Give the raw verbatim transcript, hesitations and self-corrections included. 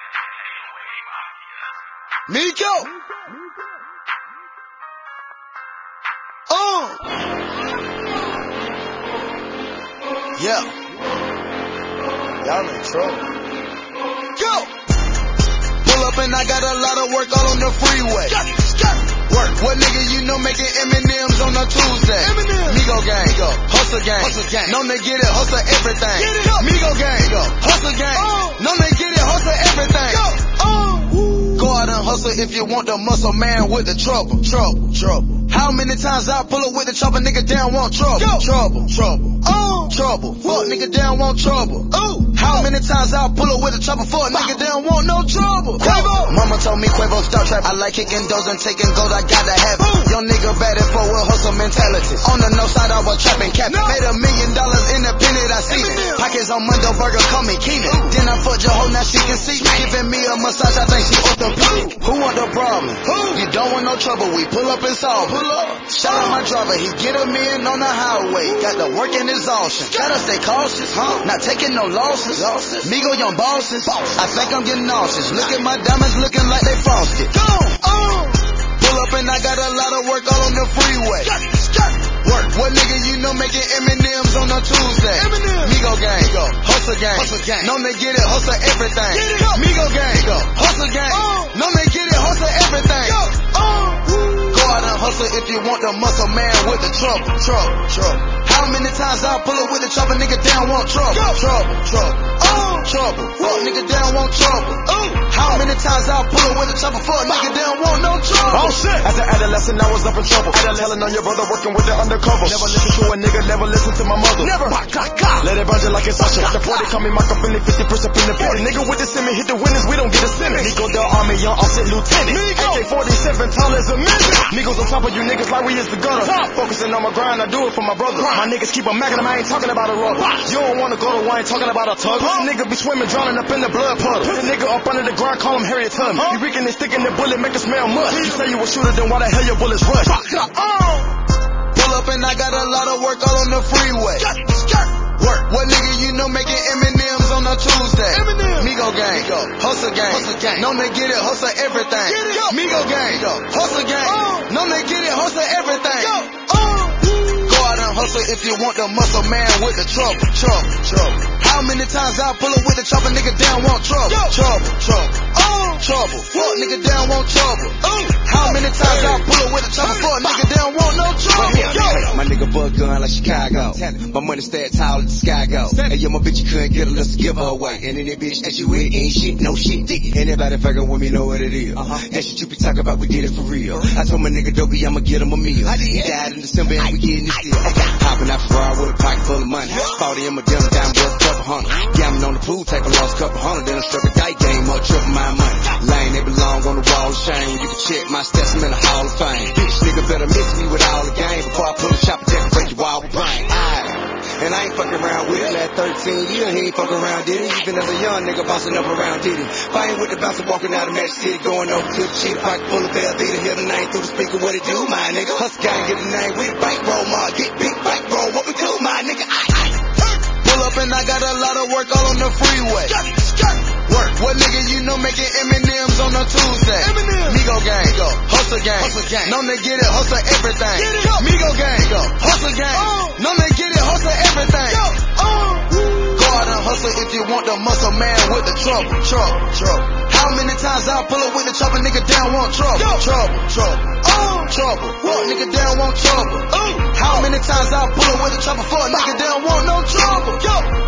Miko! Uh! Yeah. Y'all in trouble. Go! Pull up and I got a lot of work all on the freeway. Work. What nigga you know making M and M's on a Tuesday? Migo gang. Migo. Hustle gang. Hustle gang. Known to get it, hustle everything. Get it up. Migo gang. Migo. Hustle gang. Oh. Known to get it, hustle everything. Go. Oh. Go out and hustle if you want the muscle man with the trouble. Trouble. Trouble. How many times I pull up with the chopper, nigga down want trouble. Go. Trouble. Trouble. Oh. Trouble. Fuck nigga down want trouble. Ooh. How many times I pull up with a chopper for a nigga down want no trouble. Quavo. Mama told me Quavo stop trap. I like kicking doors and taking gold, I gotta have it. Young nigga bad at for a hustle mentality. On the north side I was trapping cap. No. Made a million dollars independent, I seen it. Pockets on Mundo Burger, call me Keenan. Then I fucked your hoe, now she can see me. Giving me a massage, I think she orthopedic. Who want the problem? Who? You don't want no trouble, we pull up and solve. Pull up. Shout out my driver, he get a million on the highway. Got the work in exhaustion. Gotta stay cautious, huh? Not taking no losses. losses. Migo young bosses. Boss. I think I'm getting nauseous. Look at my diamonds looking like they frosted. Go! Oh! Pull up and I got a lot of work all on the freeway. Work. What nigga you know making M and M's on a Tuesday? Migo gang. Migo. Hustle gang. Hustle gang. Known to get it, hustle everything. Get it up. Migo gang. Migo. Hustle gang. Oh. Known to get it, hustle everything. Go. Oh. Go out and hustle if you want the muscle man with the trouble. Trouble. Trouble. How many times I pull up with the chopper, nigga down want trouble. Go. Trouble. Trouble. Oh. Trouble. Fuck nigga down want trouble. Ooh. How many times I pull up with the chopper for a nigga down want no trouble. Oh shit. As an adolescent I was up in trouble. Telling on your brother working with the undercover. Never listen to a nigga, never listen to my mother. Never. Let it bounce like it's Sasha. The forty call me Michael Finley, fifty percent in the forty. Nigga with the semi hit the winners, we don't get a sentence. Nico the army, young offset lieutenant. A K forty-seven tall as a minute. Migos on top of you niggas like we is the gutter. Focusing on my grind, I do it for my brother. My niggas keep on macking them, I ain't talking about a rubber. You don't wanna go to one, ain't talking about a tug. This nigga be swimming, drowning up in the blood puddle. The nigga up under the ground, call him Harriet Tubman. You reeking and sticking the bullet, make it smell mud. You say you a shooter, then why the hell your bullets rush? Pull up and I got a lot of work all on the freeway. Work. What nigga you know making M and M's on a Tuesday? Migo gang. Migo. Hustle gang. Hustle gang. Known to get it, hustle everything. Migo gang. Migo. Hustle gang. Oh. Known to get it, hustle everything. Go. Oh. Go out and hustle if you want the muscle man with the trouble. Trouble. Trouble. How many times I pull up with the chopper, nigga down want trouble. Yo. Trouble. Trouble. Oh. Trouble. Fuck nigga down want trouble. Oh. How many times I pull up with the chopper for a nigga down want no trouble. Yo. My nigga bug gun like Chicago. My money stacked tall as the sky go. Hey yo, my bitch you couldn't get a list to give her away. And any bitch that you with ain't shit, no shit. Anybody fucking with me know what it is. Uh-huh. That shit you be talking about, we did it for real. I told my nigga Dopey I'ma get him a meal. He died in December and we getting this deal. Hopping out Ferrari with a pocket full of money. forty in my dinner down worth a couple hundred. Gambling on the pool table, lost a couple hundred. Then I struck a dice game up, triple my money. Lane, they belong on the wall of shame. You can check my stats, I'm in the Hall of Fame. Bitch nigga better miss me with all the game before I pull the chopper deck and break your wall with brain. And I ain't fucking around with it. Last thirteen years, he ain't fucking around, did he? Even as a young nigga bossing up around, did he? Fighting with the bouncer, walking out of Match City, going over to the cheetah, pocket full of Velveeta, hear the name through the speaker, what it do, my nigga? Hustle gang, get the name with bankroll, ma, get big bankroll, what we do, my nigga? I, I. Pull up and I got a lot of work all on the freeway. Work. What nigga you know making M and M's on a Tuesday? Migo gang. Migo. Hustle gang. Hustle gang. Known to get it, hustle everything. Migo gang. Migo. Hustle gang. Oh. Known to get it, hustle everything. Go. Oh. Go out and hustle if you want the muscle man with the trouble. Trouble. Trouble. How many times I pull up with the chopper, nigga down want trouble. Yo. Trouble. Trouble. Oh. Trouble. Fuck nigga down want trouble. Ooh. How many times I pull up with the chopper for a nigga down want no trouble. Yo.